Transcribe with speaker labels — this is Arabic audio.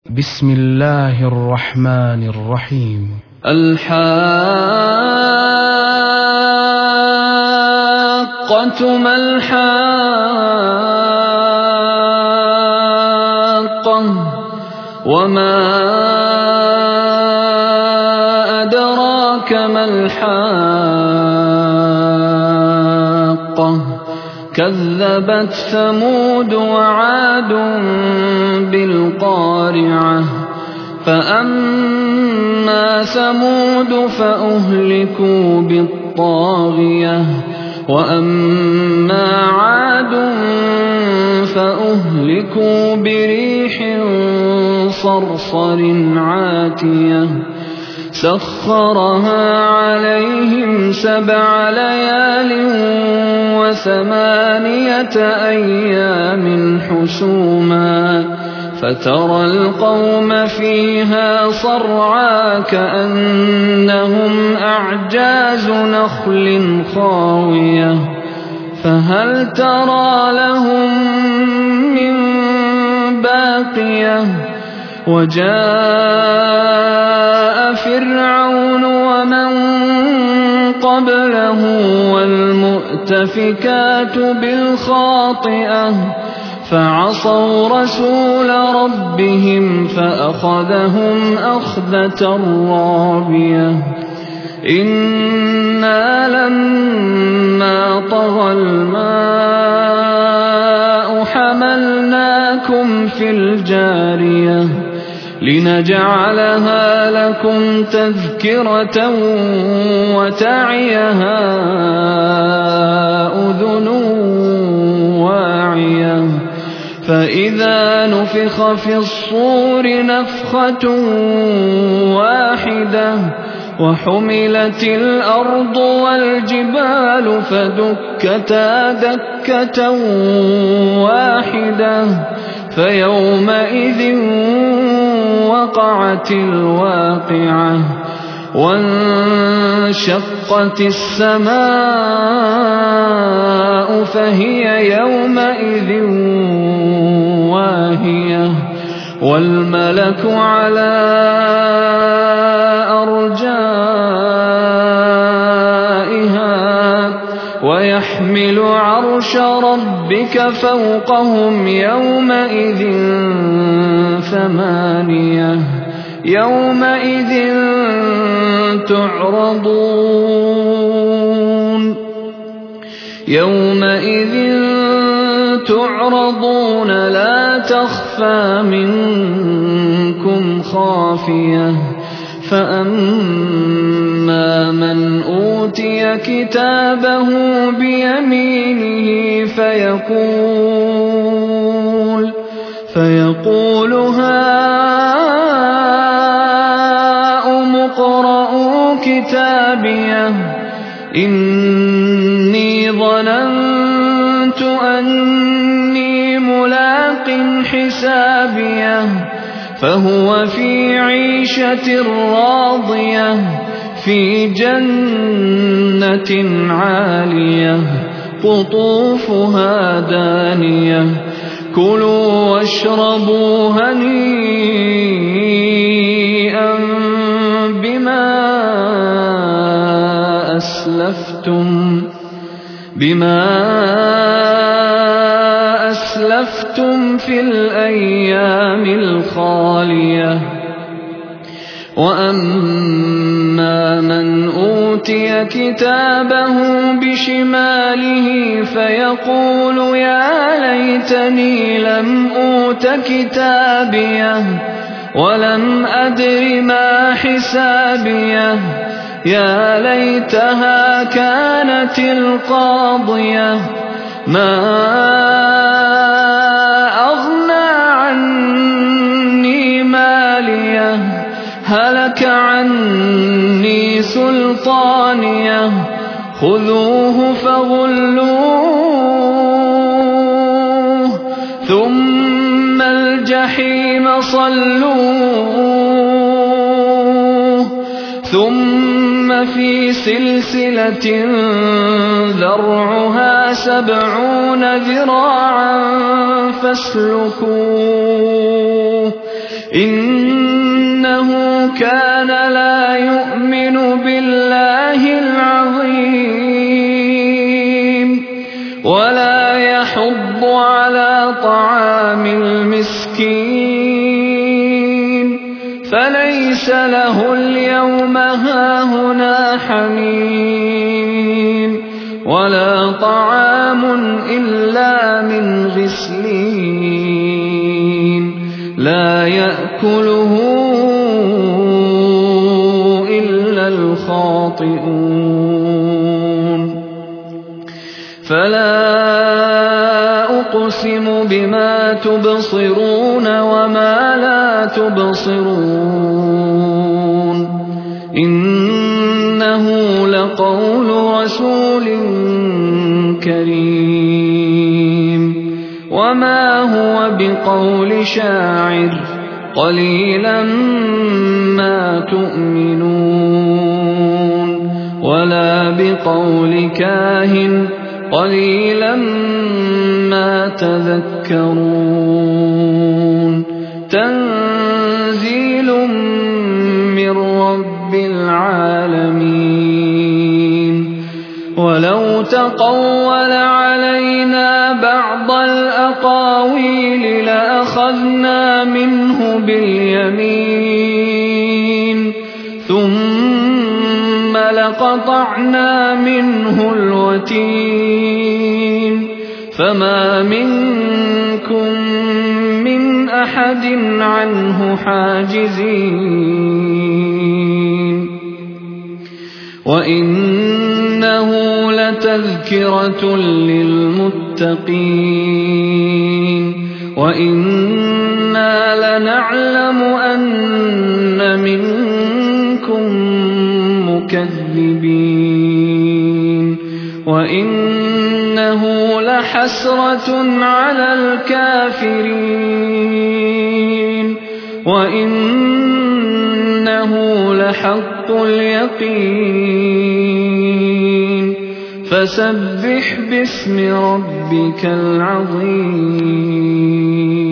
Speaker 1: بسم الله الرحمن الرحيم.
Speaker 2: الحاقة ما الحاقة وما أدراك ما الحاقة كذبت ثمود وعاد بالقارعة فأما ثمود فأهلكوا بالطاغية وأما عاد فأهلكوا بريح صرصر عاتية سخرها عليهم 7 ليال و8 أيام حسوما فترى القوم فيها صرعى كأنهم أعجاز نخل خاوية فهل ترى لهم من باقية وجاء فرعون ومن قبله والمؤتفكات بالخاطئة فعصوا رسول ربهم فأخذهم أخذة رابية إنا لما طغى الماء حملناكم في الجارية لنجعلها لكم تذكرة وتعيها أذن واعية فإذا نفخ في الصور نفخة واحدة وحملت الأرض والجبال فدكتا دكة واحدة فيومئذ وقعت الواقعة وانشقت السماء فهي يومئذ واهية والملك على أرجائها ويحمل عرش ربك فوقهم يومئذ 8 يومئذ تعرضون لا تخفى منكم خافية فأما من أوتي كتابه بيمينه فيقول هاؤم اقرءوا كتابيه إني ظننت أني ملاق حسابيه فهو في عيشة راضية في جنة عالية قطوفها دانية كلوا واشربوا هنيئا بما أسلفتم في الأيام الخالية وأما من أوتي كتابه بشماله فيقول يا ليتني لم أوت كتابيه ولم أدر ما حسابيه يا ليتها كانت القاضية ما أغنى عني ماليه هلك عني سلطانيه خذوه فغلوه ثم الجحيم صلوه ثم في سلسلة ذرعها 70 ذراعا فاسلكوه إنه كان لا يؤمن بالله العظيم ولا يحض على طعام المسكين فليس له اليوم هاهنا حميم ولا طعام إلا من غسلين لا يأكله إلا الخاطئون فلا أقسم بما تبصرون وما لا تبصرون إنه لقول رسول كريم وما هو بقول شاعر قليلا ما تؤمنون ولا بقول كاهن قليلا ما تذكرون تنزيل من رب العالمين ولو تقول علينا بعض الأقاويل لأخذنا منه باليمين ثم لقطعنا منه الوتين فما منكم من أحد عنه حاجزين وإنه لتذكرة للمتقين وإنا لنعلم أن منكم مكذبين وإنه لحسرة على الكافرين وإنه لحق اليقين فسبح باسم ربك العظيم.